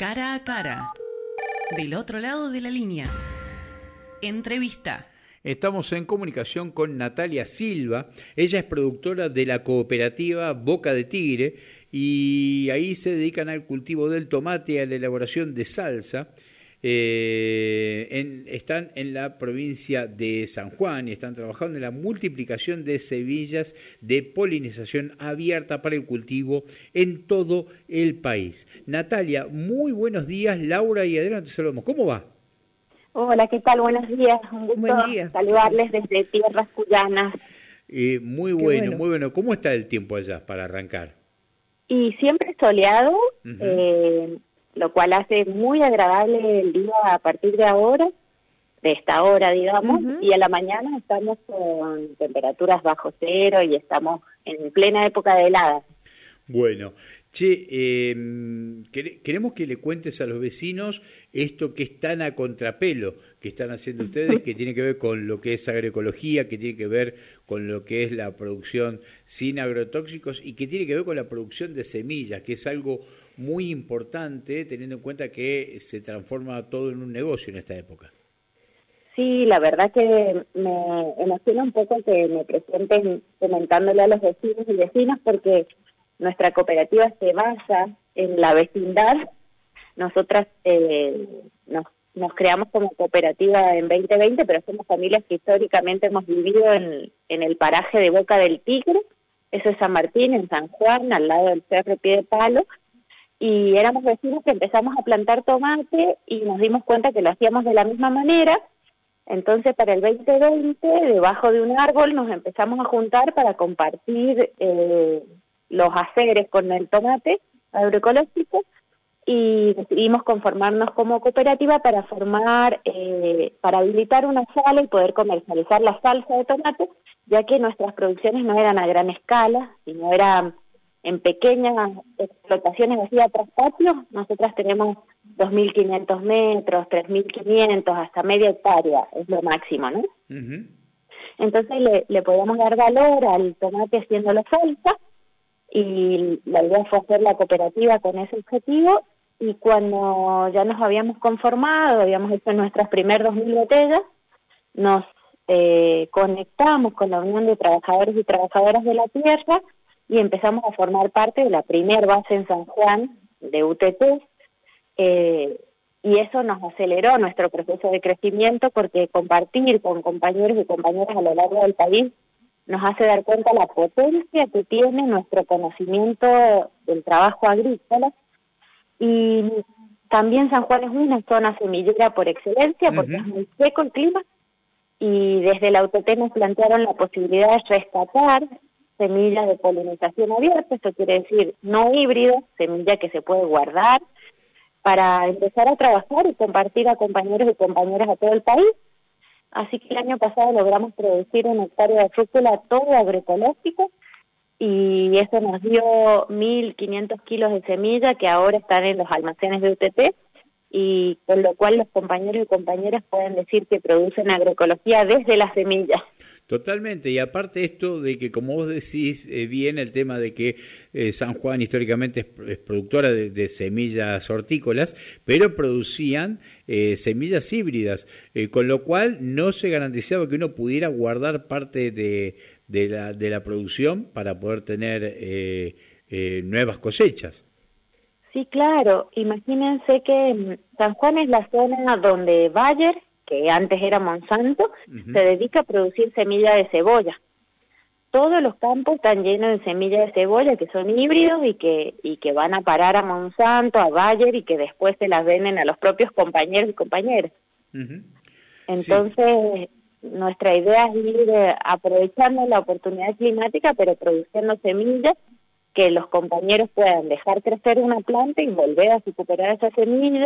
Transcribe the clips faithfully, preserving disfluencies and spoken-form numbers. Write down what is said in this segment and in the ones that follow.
Cara a cara. Del otro lado de la línea. Entrevista. Estamos en comunicación con Natalia Silva. Ella es productora de la cooperativa Boca de Tigre y ahí se dedican al cultivo del tomate y a la elaboración de salsa. Eh, en, están en la provincia de San Juan y están trabajando en la multiplicación de semillas de polinización abierta para el cultivo en todo el país. Natalia, muy buenos días. Laura y Adriana, te saludamos. ¿Cómo va? Hola, ¿qué tal? Buenos días. Un gusto Buen día. saludarles desde tierras cuyanas. Eh, muy bueno, bueno, muy bueno. ¿Cómo está el tiempo allá para arrancar? Y siempre soleado, Uh-huh. eh, lo cual hace muy agradable el día a partir de ahora, de esta hora, digamos, Uh-huh. y a la mañana estamos con temperaturas bajo cero y estamos en plena época de heladas. Bueno, che, eh, queremos que le cuentes a los vecinos esto que es tan a contrapelo que están haciendo ustedes, que tiene que ver con lo que es agroecología, que tiene que ver con lo que es la producción sin agrotóxicos y que tiene que ver con la producción de semillas, que es algo muy importante teniendo en cuenta que se transforma todo en un negocio en esta época. Sí, la verdad que me emociona un poco que me presenten comentándole a los vecinos y vecinas porque nuestra cooperativa se basa en la vecindad. Nosotras eh, nos, nos creamos como cooperativa en veinte veinte, pero somos familias que históricamente hemos vivido en, en el paraje de Boca del Tigre, eso es San Martín, en San Juan, al lado del Cerro Pie de Palo, y éramos vecinos que empezamos a plantar tomate y nos dimos cuenta que lo hacíamos de la misma manera. Entonces, para el veinte veinte, debajo de un árbol nos empezamos a juntar para compartir eh, los haceres con el tomate agroecológico y decidimos conformarnos como cooperativa para formar, eh, para habilitar una sala y poder comercializar la salsa de tomate, ya que nuestras producciones no eran a gran escala, sino eran en pequeñas explotaciones así a traspatios. Nosotras tenemos dos mil quinientos metros, tres mil quinientos, hasta media hectárea, es lo máximo, ¿no? Uh-huh. Entonces le, le podemos dar valor al tomate haciéndolo salsa, y la idea fue hacer la cooperativa con ese objetivo, y cuando ya nos habíamos conformado, habíamos hecho nuestras primeras dos mil botellas, nos eh, conectamos con la Unión de Trabajadores y Trabajadoras de la Tierra y empezamos a formar parte de la primer base en San Juan de U T T, eh, y eso nos aceleró nuestro proceso de crecimiento porque compartir con compañeros y compañeras a lo largo del país nos hace dar cuenta la potencia que tiene nuestro conocimiento del trabajo agrícola. Y también San Juan es una zona semillera por excelencia porque uh-huh. es muy seco el clima, y desde la U T T nos plantearon la posibilidad de rescatar semillas de polinización abierta, esto quiere decir no híbrido, semilla que se puede guardar, para empezar a trabajar y compartir a compañeros y compañeras a todo el país. Así que el año pasado logramos producir una hectárea de frúcula todo agroecológico, y eso nos dio mil quinientos kilos de semilla que ahora están en los almacenes de U T T, y con lo cual los compañeros y compañeras pueden decir que producen agroecología desde la semilla. Totalmente, y aparte esto de que, como vos decís eh, bien, el tema de que eh, San Juan históricamente es, es productora de, de semillas hortícolas, pero producían eh, semillas híbridas, eh, con lo cual no se garantizaba que uno pudiera guardar parte de, de, la, de la producción para poder tener eh, eh, nuevas cosechas. Sí, claro, imagínense que San Juan es la zona donde Bayer, que antes era Monsanto, uh-huh. se dedica a producir semilla de cebolla. Todos los campos están llenos de semillas de cebolla que son híbridos y que y que van a parar a Monsanto, a Bayer, y que después se las venden a los propios compañeros y compañeras. Uh-huh. Entonces, sí. nuestra idea es ir aprovechando la oportunidad climática, pero produciendo semillas que los compañeros puedan dejar crecer una planta y volver a recuperar esa semilla,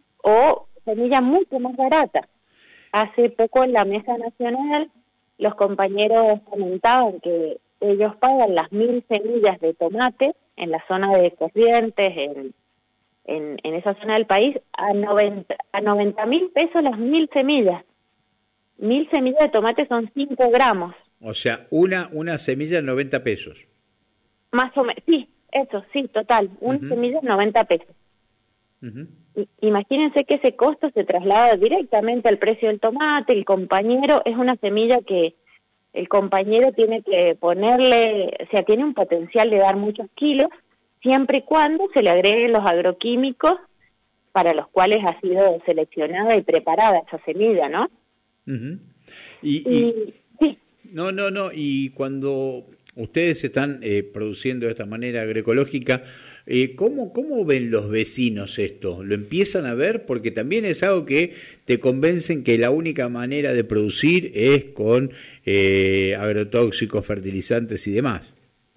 o semillas mucho más baratas. Hace poco en la Mesa Nacional los compañeros comentaban que ellos pagan las mil semillas de tomate en la zona de Corrientes, en, en, en esa zona del país, a noventa, a noventa mil pesos las mil semillas. Mil semillas de tomate son cinco gramos. O sea, una, una semilla noventa pesos. Más o menos, sí, eso, sí, total. Una uh-huh. semilla noventa pesos. Uh-huh. imagínense que ese costo se traslada directamente al precio del tomate. El compañero es una semilla que el compañero tiene que ponerle, o sea, tiene un potencial de dar muchos kilos, siempre y cuando se le agreguen los agroquímicos para los cuales ha sido seleccionada y preparada esa semilla, ¿no? Uh-huh. Y, y, y sí. No, no, no, y cuando ustedes están eh, produciendo de esta manera agroecológica, eh, ¿cómo, ¿cómo ven los vecinos esto? ¿Lo empiezan a ver? Porque también es algo que te convencen que la única manera de producir es con eh, agrotóxicos, fertilizantes y demás.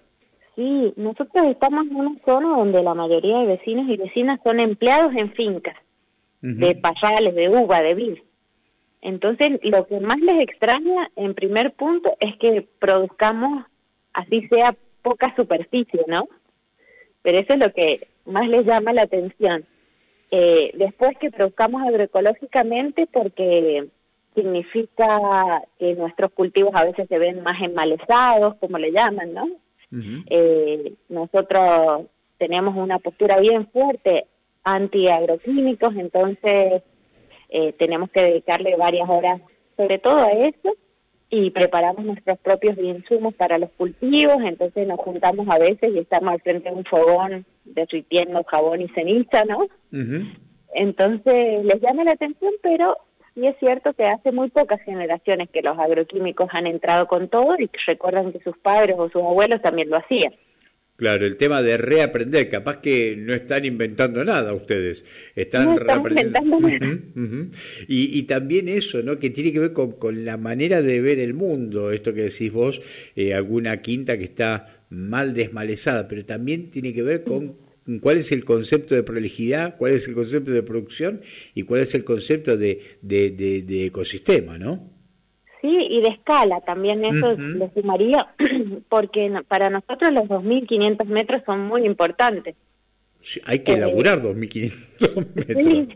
Sí, nosotros estamos en una zona donde la mayoría de vecinos y vecinas son empleados en fincas, uh-huh. de parrales, de uva, de vid. Entonces, lo que más les extraña, en primer punto, es que produzcamos, así sea, poca superficie, ¿no? Pero eso es lo que más les llama la atención. Eh, después que produzcamos agroecológicamente, porque significa que nuestros cultivos a veces se ven más enmalezados, como le llaman, ¿no? Uh-huh. Eh, nosotros tenemos una postura bien fuerte anti-agroquímicos, entonces eh, tenemos que dedicarle varias horas sobre todo a eso, y preparamos nuestros propios insumos para los cultivos. Entonces nos juntamos a veces y estamos al frente de un fogón derritiendo jabón y ceniza, ¿no? Uh-huh. Entonces les llama la atención, pero sí es cierto que hace muy pocas generaciones que los agroquímicos han entrado con todo y que recuerdan que sus padres o sus abuelos también lo hacían. Claro, el tema de reaprender, capaz que no están inventando nada ustedes, están no estamos reaprendiendo. inventando uh-huh, uh-huh. Y, y también eso, ¿no? Que tiene que ver con, con la manera de ver el mundo, esto que decís vos, eh, alguna quinta que está mal desmalezada, pero también tiene que ver con cuál es el concepto de prolijidad, cuál es el concepto de producción y cuál es el concepto de, de, de, de ecosistema, ¿no? Sí, y de escala también, eso uh-huh. le sumaría, porque para nosotros los dos mil quinientos metros son muy importantes. Sí, hay que elaborar eh, dos mil quinientos metros. Sí,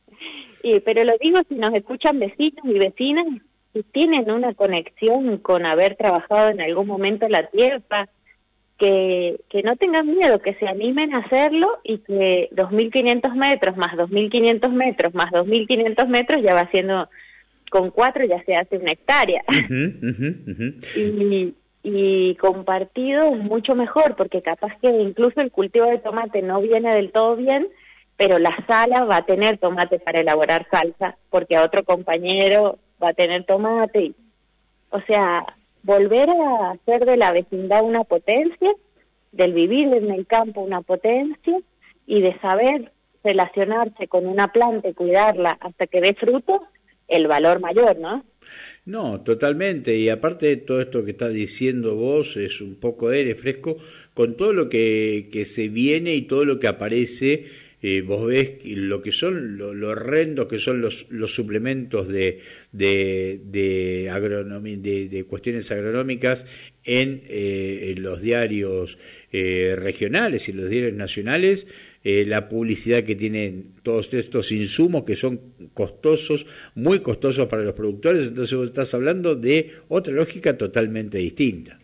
y, pero lo digo si nos escuchan vecinos y vecinas, si tienen una conexión con haber trabajado en algún momento en la tierra, que, que no tengan miedo, que se animen a hacerlo, y que dos mil quinientos metros más dos mil quinientos metros más dos mil quinientos metros ya va siendo... con cuatro ya se hace una hectárea. Uh-huh, uh-huh, uh-huh. Y, y compartido es mucho mejor, porque capaz que incluso el cultivo de tomate no viene del todo bien, pero la sala va a tener tomate para elaborar salsa, porque a otro compañero va a tener tomate. Y, o sea, volver a hacer de la vecindad una potencia, del vivir en el campo una potencia, y de saber relacionarse con una planta y cuidarla hasta que dé fruto, el valor mayor, ¿no? No, totalmente, y aparte de todo esto que estás diciendo vos, es un poco de aire fresco, con todo lo que, que se viene y todo lo que aparece, eh, vos ves lo que son, lo, lo horrendos que son los, los suplementos de, de, de, agronomía, de, de cuestiones agronómicas en, eh, en los diarios eh, regionales y los diarios nacionales. Eh, la publicidad que tienen todos estos insumos que son costosos, muy costosos para los productores, entonces vos estás hablando de otra lógica totalmente distinta.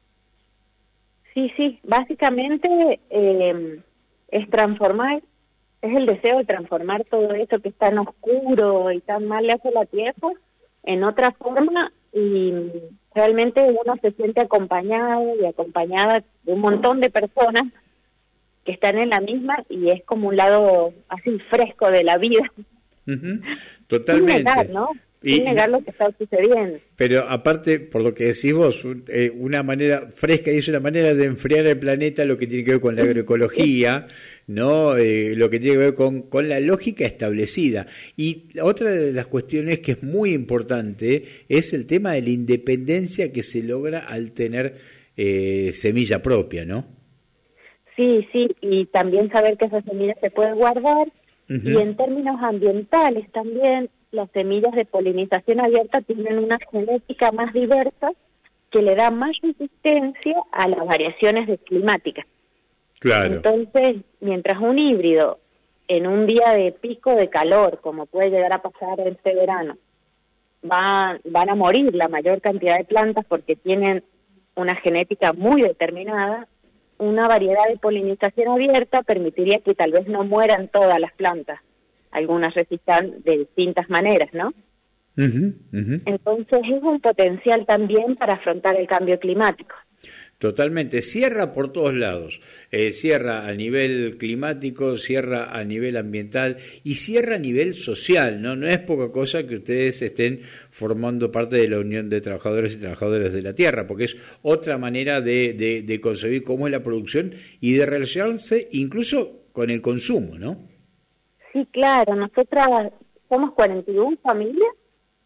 Sí, sí, básicamente eh, es transformar, es el deseo de transformar todo eso que es tan oscuro y tan mal le hace la tierra en otra forma, y realmente uno se siente acompañado y acompañada de un montón de personas que están en la misma, y es como un lado así fresco de la vida. Uh-huh. Totalmente. Sin negar, ¿no? Sin y, negar lo que está sucediendo. Pero aparte, por lo que decís vos, eh, una manera fresca, y es una manera de enfriar el planeta, lo que tiene que ver con la agroecología, ¿no? Eh, lo que tiene que ver con, con la lógica establecida. Y otra de las cuestiones que es muy importante es el tema de la independencia que se logra al tener eh, semilla propia, ¿no? Sí, sí, y también saber que esas semillas se pueden guardar, uh-huh. y en términos ambientales también, las semillas de polinización abierta tienen una genética más diversa que le da más resistencia a las variaciones climáticas. Claro. Entonces, mientras un híbrido en un día de pico de calor, como puede llegar a pasar este verano, va, van a morir la mayor cantidad de plantas porque tienen una genética muy determinada, una variedad de polinización abierta permitiría que tal vez no mueran todas las plantas. algunas resistan de distintas maneras, ¿no? Uh-huh, uh-huh. Entonces es un potencial también para afrontar el cambio climático. Totalmente, cierra por todos lados, eh, cierra a nivel climático, cierra a nivel ambiental y cierra a nivel social, ¿no? No es poca cosa que ustedes estén formando parte de la Unión de Trabajadores y Trabajadoras de la Tierra, porque es otra manera de, de, de concebir cómo es la producción y de relacionarse incluso con el consumo, ¿no? Sí, claro, nosotras somos cuarenta y una familias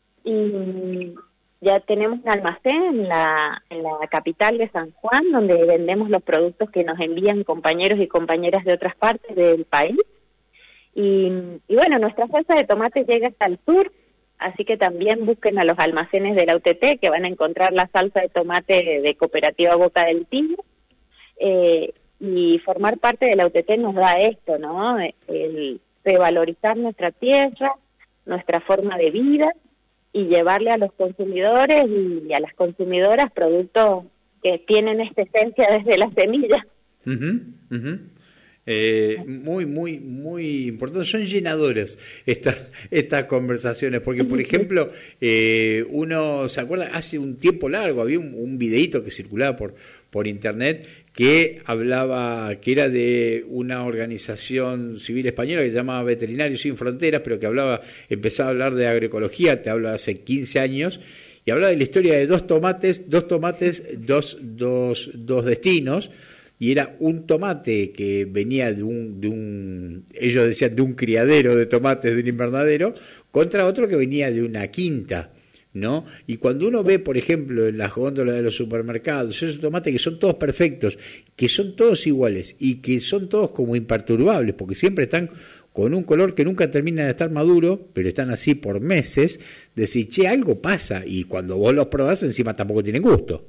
y ya tenemos un almacén en la, en la capital de San Juan, donde vendemos los productos que nos envían compañeros y compañeras de otras partes del país. Y, y bueno, nuestra salsa de tomate llega hasta el sur, así que también busquen a los almacenes de la U T T, que van a encontrar la salsa de tomate de Cooperativa Boca del Tigre. Eh, y formar parte de la U T T nos da esto, ¿no? El revalorizar nuestra tierra, nuestra forma de vida, y llevarle a los consumidores y a las consumidoras productos que tienen esta esencia desde la semilla. Uh-huh, uh-huh. Eh, muy, muy, muy importante. Son llenadoras estas estas conversaciones, porque, por ejemplo, eh, uno se acuerda, hace un tiempo largo había un, un videíto que circulaba por, por internet que hablaba, que era de una organización civil española que se llamaba Veterinarios Sin Fronteras, pero que hablaba, empezaba a hablar de agroecología, te hablo hace quince años, y hablaba de la historia de dos tomates, dos tomates, dos, dos, dos destinos. Y era un tomate que venía de un, de un, ellos decían de un criadero de tomates, de un invernadero, contra otro que venía de una quinta, ¿no? Y cuando uno ve, por ejemplo, en las góndolas de los supermercados, esos tomates que son todos perfectos, que son todos iguales y que son todos como imperturbables, porque siempre están con un color que nunca termina de estar maduro, pero están así por meses, decís, che, algo pasa, y cuando vos los probás, encima tampoco tienen gusto.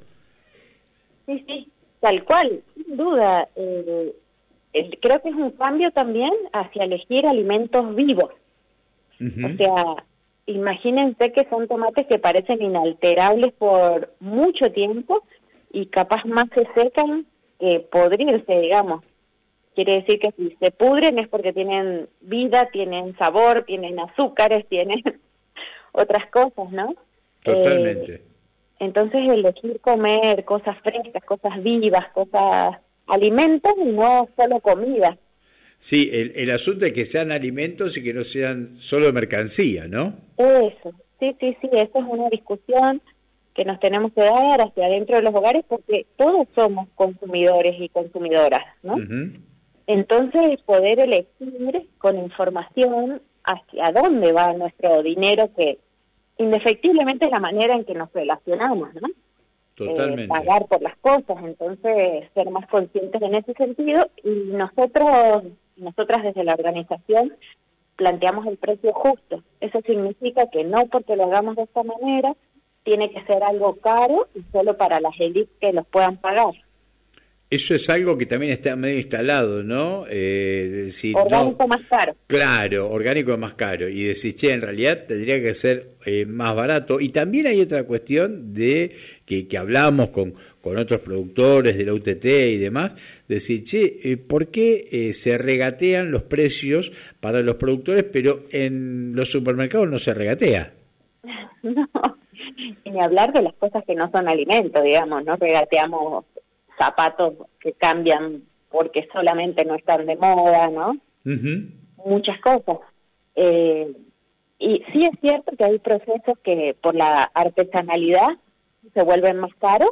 Sí, sí. Tal cual, sin duda. Eh, eh, creo que es un cambio también hacia elegir alimentos vivos. Uh-huh. O sea, imagínense que son tomates que parecen inalterables por mucho tiempo y capaz más se secan que podrirse, digamos. Quiere decir que si se pudren es porque tienen vida, tienen sabor, tienen azúcares, tienen otras cosas, ¿no? Totalmente. Eh, Entonces elegir comer cosas frescas, cosas vivas, cosas, alimentos y no solo comida. Sí, el, el asunto es que sean alimentos y que no sean solo mercancía, ¿no? Eso, sí, sí, sí, esa es una discusión que nos tenemos que dar hacia adentro de los hogares porque todos somos consumidores y consumidoras, ¿no? Uh-huh. Entonces poder elegir con información hacia dónde va nuestro dinero que indefectiblemente es la manera en que nos relacionamos, ¿no? Totalmente. Eh, pagar por las cosas, entonces ser más conscientes en ese sentido y nosotros, nosotras desde la organización planteamos el precio justo. Eso significa que no porque lo hagamos de esta manera tiene que ser algo caro y solo para las élites que los puedan pagar. Eso es algo que también está medio instalado, ¿no? Eh, decir, orgánico no, más caro. Claro, orgánico es más caro. Y decir, che, en realidad tendría que ser eh, más barato. Y también hay otra cuestión de que, que hablamos con, con otros productores de la U T T y demás, decir, che, eh, ¿por qué eh, se regatean los precios para los productores, pero en los supermercados no se regatea? No, ni hablar de las cosas que no son alimentos, digamos, no regateamos zapatos que cambian porque solamente no están de moda, ¿no? Uh-huh. Muchas cosas. Eh, y sí es cierto que hay procesos que por la artesanalidad se vuelven más caros,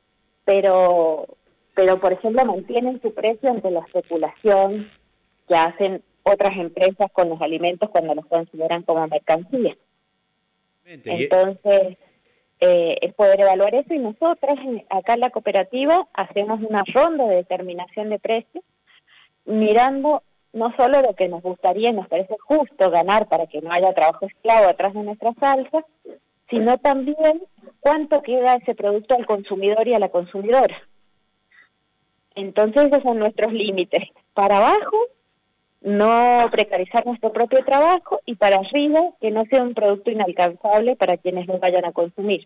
pero, pero por ejemplo mantienen su precio ante la especulación que hacen otras empresas con los alimentos cuando los consideran como mercancía. Entonces... Eh, es poder evaluar eso y nosotros acá en la cooperativa hacemos una ronda de determinación de precios mirando no solo lo que nos gustaría y nos parece justo ganar para que no haya trabajo esclavo atrás de nuestra salsa, sino también cuánto queda ese producto al consumidor y a la consumidora. Entonces esos son nuestros límites. Para abajo, no precarizar nuestro propio trabajo y para arriba, que no sea un producto inalcanzable para quienes lo vayan a consumir.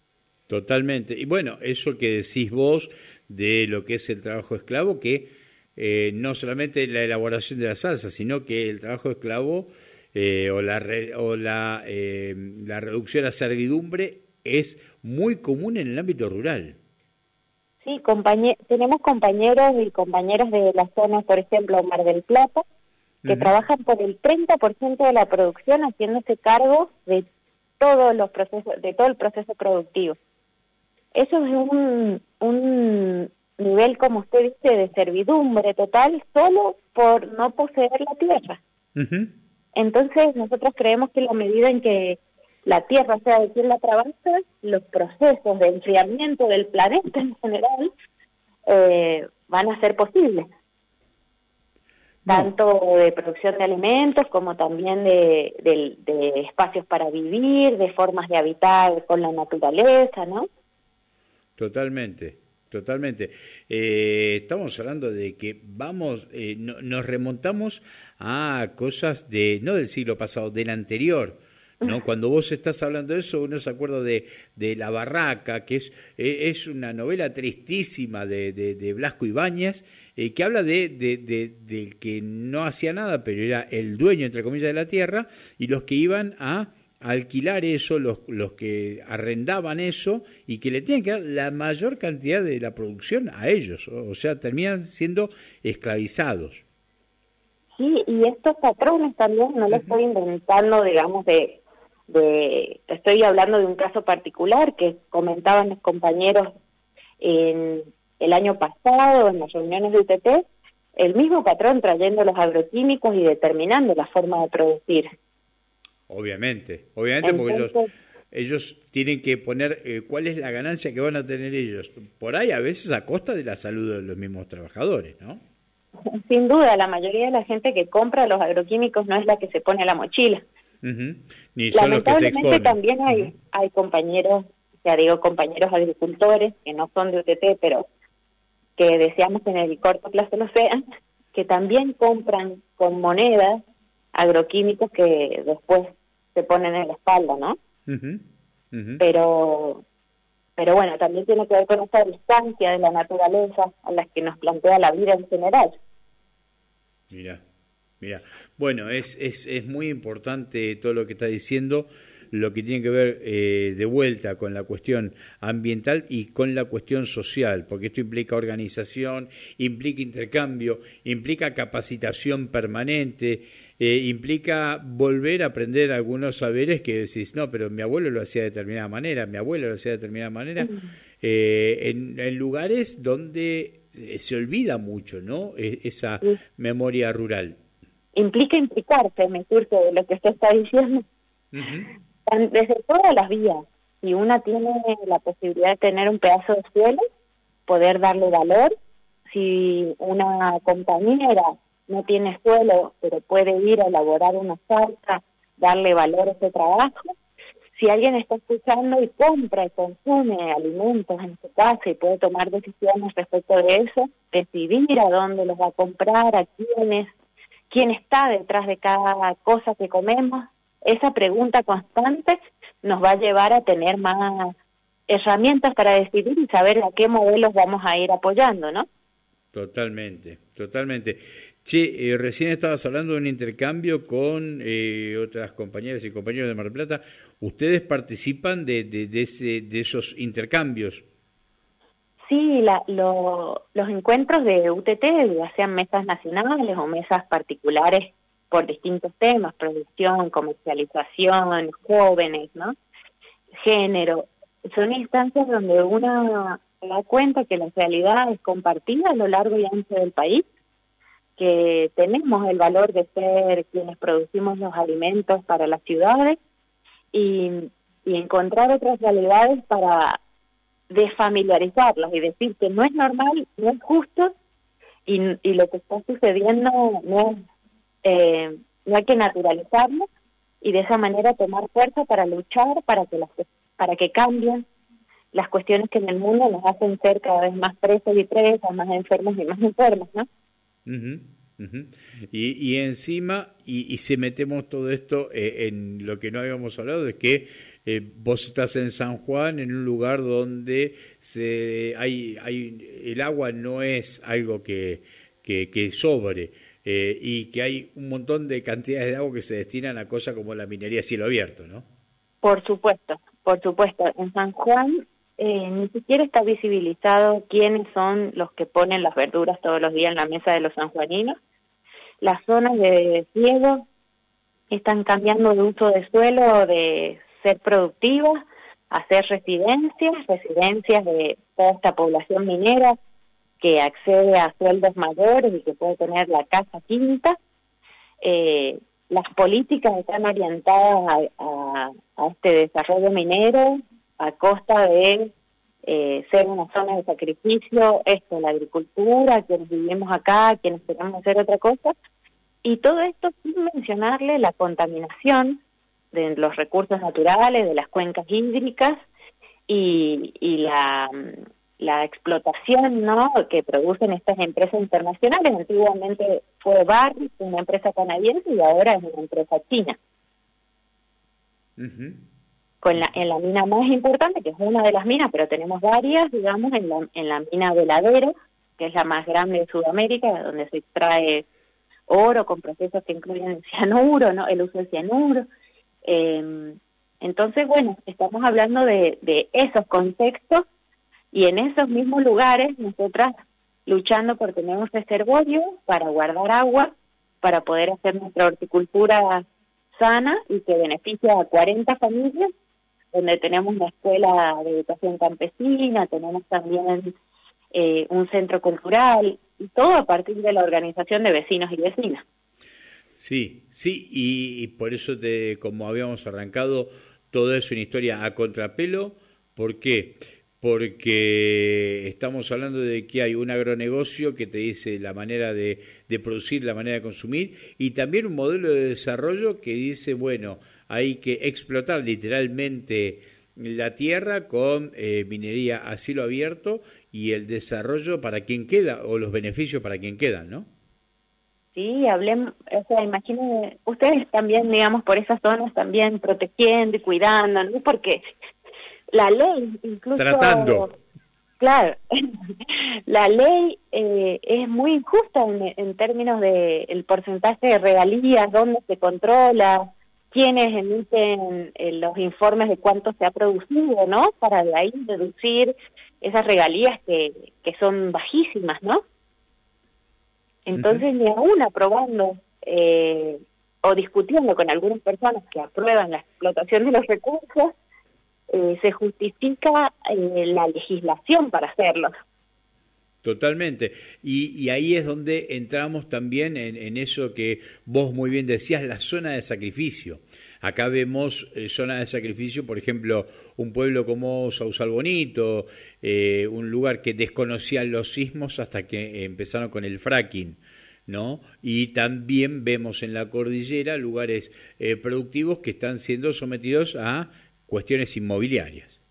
Totalmente. Y bueno, eso que decís vos de lo que es el trabajo esclavo, que eh, no solamente la elaboración de la salsa, sino que el trabajo esclavo eh, o, la, re, o la, eh, la reducción a la servidumbre es muy común en el ámbito rural. Sí, compañe tenemos compañeros y compañeras de las zonas, por ejemplo, Mar del Plata, que uh-huh. trabajan por el treinta por ciento de la producción haciéndose cargo de todos los procesos, de todo el proceso productivo. Eso es un, un nivel, como usted dice, de servidumbre total solo por no poseer la tierra. Uh-huh. Entonces nosotros creemos que la medida en que la tierra sea de quien la trabaja, los procesos de enfriamiento del planeta en general eh, van a ser posibles. No. Tanto de producción de alimentos como también de, de, de espacios para vivir, de formas de habitar con la naturaleza, ¿no? Totalmente, totalmente. Eh, estamos hablando de que vamos, eh, no, nos remontamos a cosas de no del siglo pasado, del anterior, ¿no? Cuando vos estás hablando de eso, uno se acuerda de, de La Barraca, que es, es una novela tristísima de, de, de Blasco Ibáñez, eh, que habla de, de, de, de que no hacía nada, pero era el dueño, entre comillas, de la tierra, y los que iban a alquilar eso, los, los que arrendaban eso, y que le tienen que dar la mayor cantidad de la producción a ellos, o, o sea, terminan siendo esclavizados. Sí, y estos patrones también, no lo estoy inventando, digamos, de... De, estoy hablando de un caso particular que comentaban los compañeros en el año pasado en las reuniones de U T T, el mismo patrón trayendo los agroquímicos y determinando la forma de producir. Obviamente, obviamente. Entonces, porque ellos, ellos tienen que poner eh, cuál es la ganancia que van a tener ellos, por ahí a veces a costa de la salud de los mismos trabajadores, ¿no? Sin duda, la mayoría de la gente que compra los agroquímicos no es la que se pone a la mochila. Uh-huh. Ni son los que se exponen. Lamentablemente también hay, uh-huh. hay compañeros, ya digo compañeros agricultores, que no son de U T T, pero que deseamos que en el corto plazo lo sean, que también compran con monedas agroquímicos que después se ponen en la espalda, ¿no? Uh-huh. Uh-huh. Pero, pero bueno, también tiene que ver con esta distancia de la naturaleza a la que nos plantea la vida en general. Mira. Mira, bueno, es, es, es muy importante todo lo que está diciendo, lo que tiene que ver eh, de vuelta con la cuestión ambiental y con la cuestión social, porque esto implica organización, implica intercambio, implica capacitación permanente, eh, implica volver a aprender algunos saberes que decís, no, pero mi abuelo lo hacía de determinada manera, mi abuelo lo hacía de determinada manera, eh, en, en lugares donde se olvida mucho, ¿no? Esa memoria rural. Implica implicarse, me surge de lo que usted está diciendo. Uh-huh. Desde todas las vías, si una tiene la posibilidad de tener un pedazo de suelo, poder darle valor. Si una compañera no tiene suelo, pero puede ir a elaborar una salsa, darle valor a ese trabajo. Si alguien está escuchando y compra y consume alimentos en su casa y puede tomar decisiones respecto de eso, decidir a dónde los va a comprar, a quiénes, quién está detrás de cada cosa que comemos, esa pregunta constante nos va a llevar a tener más herramientas para decidir y saber a qué modelos vamos a ir apoyando, ¿no? Totalmente, totalmente. Che, eh, recién estabas hablando de un intercambio con eh, otras compañeras y compañeros de Mar del Plata. ¿Ustedes participan de, de, de, ese, de esos intercambios? Sí, la, lo, los encuentros de U T T, ya sean mesas nacionales o mesas particulares por distintos temas, producción, comercialización, jóvenes, ¿no? Género, son instancias donde uno se da cuenta que la realidad es compartida a lo largo y ancho del país, que tenemos el valor de ser quienes producimos los alimentos para las ciudades y, y encontrar otras realidades para desfamiliarizarlas y decir que no es normal, no es justo y, y lo que está sucediendo no es, eh, no hay que naturalizarlo y de esa manera tomar fuerza para luchar para que las para que cambien las cuestiones que en el mundo nos hacen ser cada vez más presos y presas, más enfermos y más enfermos, ¿no? Uh-huh, uh-huh. Y, y encima, y, y si metemos todo esto eh, en lo que no habíamos hablado, es que eh, vos estás en San Juan, en un lugar donde se hay, hay el agua no es algo que, que, que sobre, eh, y que hay un montón de cantidades de agua que se destinan a cosas como la minería a cielo abierto, ¿no? Por supuesto, por supuesto. En San Juan eh, ni siquiera está visibilizado quiénes son los que ponen las verduras todos los días en la mesa de los sanjuaninos. Las zonas de ciego están cambiando de uso de suelo, de ser productivas, a ser residencias, residencias de toda esta población minera que accede a sueldos mayores y que puede tener la casa quinta. Eh, las políticas están orientadas a, a, a este desarrollo minero a costa de eh, ser una zona de sacrificio, esto, la agricultura, quienes vivimos acá, quienes queremos hacer otra cosa, y todo esto sin mencionarle la contaminación de los recursos naturales, de las cuencas hídricas y, y la, la explotación, ¿no?, que producen estas empresas internacionales. Antiguamente fue Barrick, una empresa canadiense, y ahora es una empresa china. Uh-huh. Con la, en la mina más importante, que es una de las minas, pero tenemos varias, digamos, en la, en la mina Veladero, que es la más grande de Sudamérica, donde se extrae oro con procesos que incluyen el cianuro, ¿no?, el uso del cianuro. Eh, entonces, bueno, estamos hablando de, de esos contextos, y en esos mismos lugares nosotras luchando por tener un reservorio para guardar agua, para poder hacer nuestra horticultura sana y que beneficia a cuarenta familias, donde tenemos una escuela de educación campesina, tenemos también eh, un centro cultural, y todo a partir de la organización de vecinos y vecinas. Sí, sí, y, y por eso, te, como habíamos arrancado, todo es una historia a contrapelo. ¿Por qué? Porque estamos hablando de que hay un agronegocio que te dice la manera de, de producir, la manera de consumir, y también un modelo de desarrollo que dice, bueno, hay que explotar literalmente la tierra con eh, minería a cielo abierto, y el desarrollo para quien queda, o los beneficios para quien quedan, ¿no? Sí, hablemos, o sea, imaginen, ustedes también, digamos, por esas zonas también protegiendo y cuidando, ¿no? Porque la ley incluso... Tratando. Claro, la ley eh, es muy injusta en, en términos de el porcentaje de regalías, dónde se controla, quiénes emiten eh, los informes de cuánto se ha producido, ¿no? Para de ahí deducir esas regalías que, que son bajísimas, ¿no? Entonces, uh-huh. ni aún aprobando eh, o discutiendo con algunas personas que aprueban la explotación de los recursos, eh, se justifica eh, la legislación para hacerlo. Totalmente. Y, y ahí es donde entramos también en, en eso que vos muy bien decías, la zona de sacrificio. Acá vemos eh, zona de sacrificio, por ejemplo, un pueblo como Sausal Bonito, eh, un lugar que desconocía los sismos hasta que empezaron con el fracking, ¿no? Y también vemos en la cordillera lugares eh, productivos que están siendo sometidos a cuestiones inmobiliarias.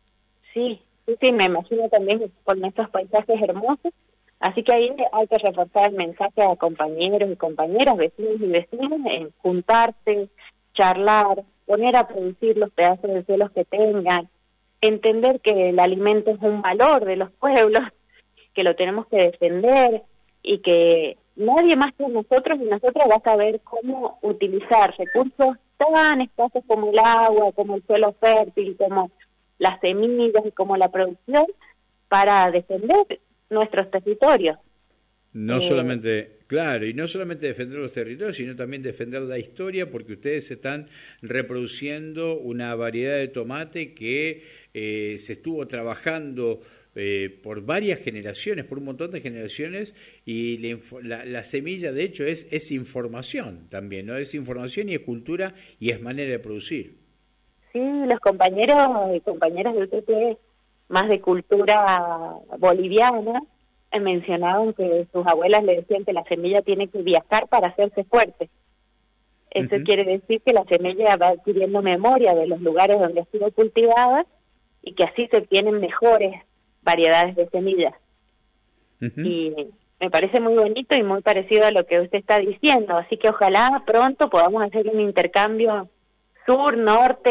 Sí. Sí, sí, me imagino también con estos paisajes hermosos, así que ahí hay que reforzar el mensaje a compañeros y compañeras, vecinos y vecinas, en juntarse, charlar, poner a producir los pedazos de suelos que tengan, entender que el alimento es un valor de los pueblos, que lo tenemos que defender y que nadie más que nosotros y nosotras va a saber cómo utilizar recursos tan escasos como el agua, como el suelo fértil, como las semillas y como la producción para defender nuestros territorios. No eh, solamente, claro, y no solamente defender los territorios, sino también defender la historia, porque ustedes están reproduciendo una variedad de tomate que eh, se estuvo trabajando eh, por varias generaciones, por un montón de generaciones, y la, la, la semilla, de hecho, es, es información también, ¿no? Es información y es cultura y es manera de producir. Sí, los compañeros y compañeras de U T T más de cultura boliviana eh, mencionaban que sus abuelas le decían que la semilla tiene que viajar para hacerse fuerte. Eso uh-huh. quiere decir que la semilla va adquiriendo memoria de los lugares donde ha sido cultivada y que así se obtienen mejores variedades de semillas. Uh-huh. Y me parece muy bonito y muy parecido a lo que usted está diciendo, así que ojalá pronto podamos hacer un intercambio sur, norte,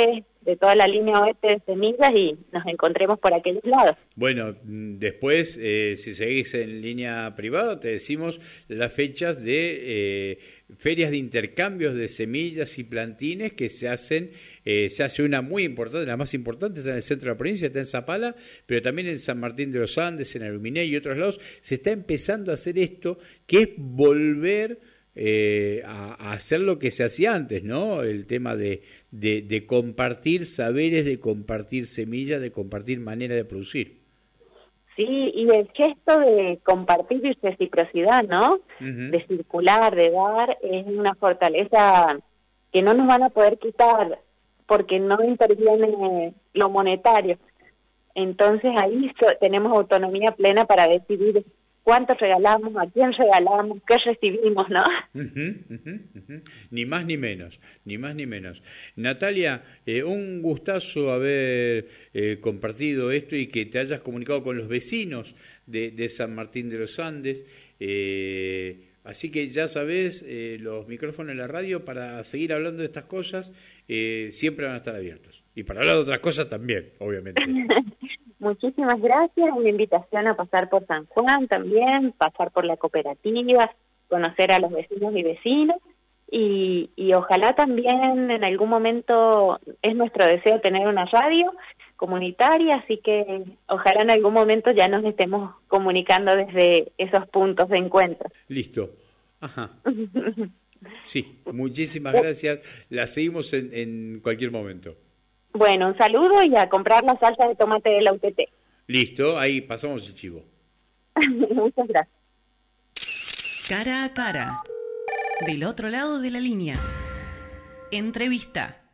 de toda la línea oeste de semillas y nos encontremos por aquellos lados. Bueno, después, eh, si seguís en línea privada, te decimos las fechas de eh, ferias de intercambios de semillas y plantines que se hacen. Eh, se hace una muy importante, la más importante está en el centro de la provincia, está en Zapala, pero también en San Martín de los Andes, en Aluminé y otros lados. Se está empezando a hacer esto, que es volver eh, a, a hacer lo que se hacía antes, ¿no? El tema de, de, de compartir saberes, de compartir semillas, de compartir manera de producir. Sí, y el gesto de compartir y reciprocidad, ¿no? Uh-huh. De circular, de dar, es una fortaleza que no nos van a poder quitar porque no interviene lo monetario. Entonces ahí so, tenemos autonomía plena para decidir cuánto regalamos, a quién regalamos, qué recibimos, ¿no? Uh-huh, uh-huh, uh-huh. Ni más ni menos, ni más ni menos. Natalia, eh, un gustazo haber eh, compartido esto y que te hayas comunicado con los vecinos de, de San Martín de los Andes. Eh, así que ya sabés, eh, los micrófonos en la radio para seguir hablando de estas cosas eh, siempre van a estar abiertos. Y para hablar de otras cosas también, obviamente. Muchísimas gracias, una invitación a pasar por San Juan también, pasar por la cooperativa, conocer a los vecinos y vecinas, y, y ojalá también en algún momento, es nuestro deseo tener una radio comunitaria, así que ojalá en algún momento ya nos estemos comunicando desde esos puntos de encuentro. Listo. Ajá. Sí, muchísimas gracias, la seguimos en, en cualquier momento. Bueno, un saludo y a comprar la salsa de tomate de la U T T. Listo, ahí pasamos el chivo. Muchas gracias. Cara a cara. Del otro lado de la línea. Entrevista.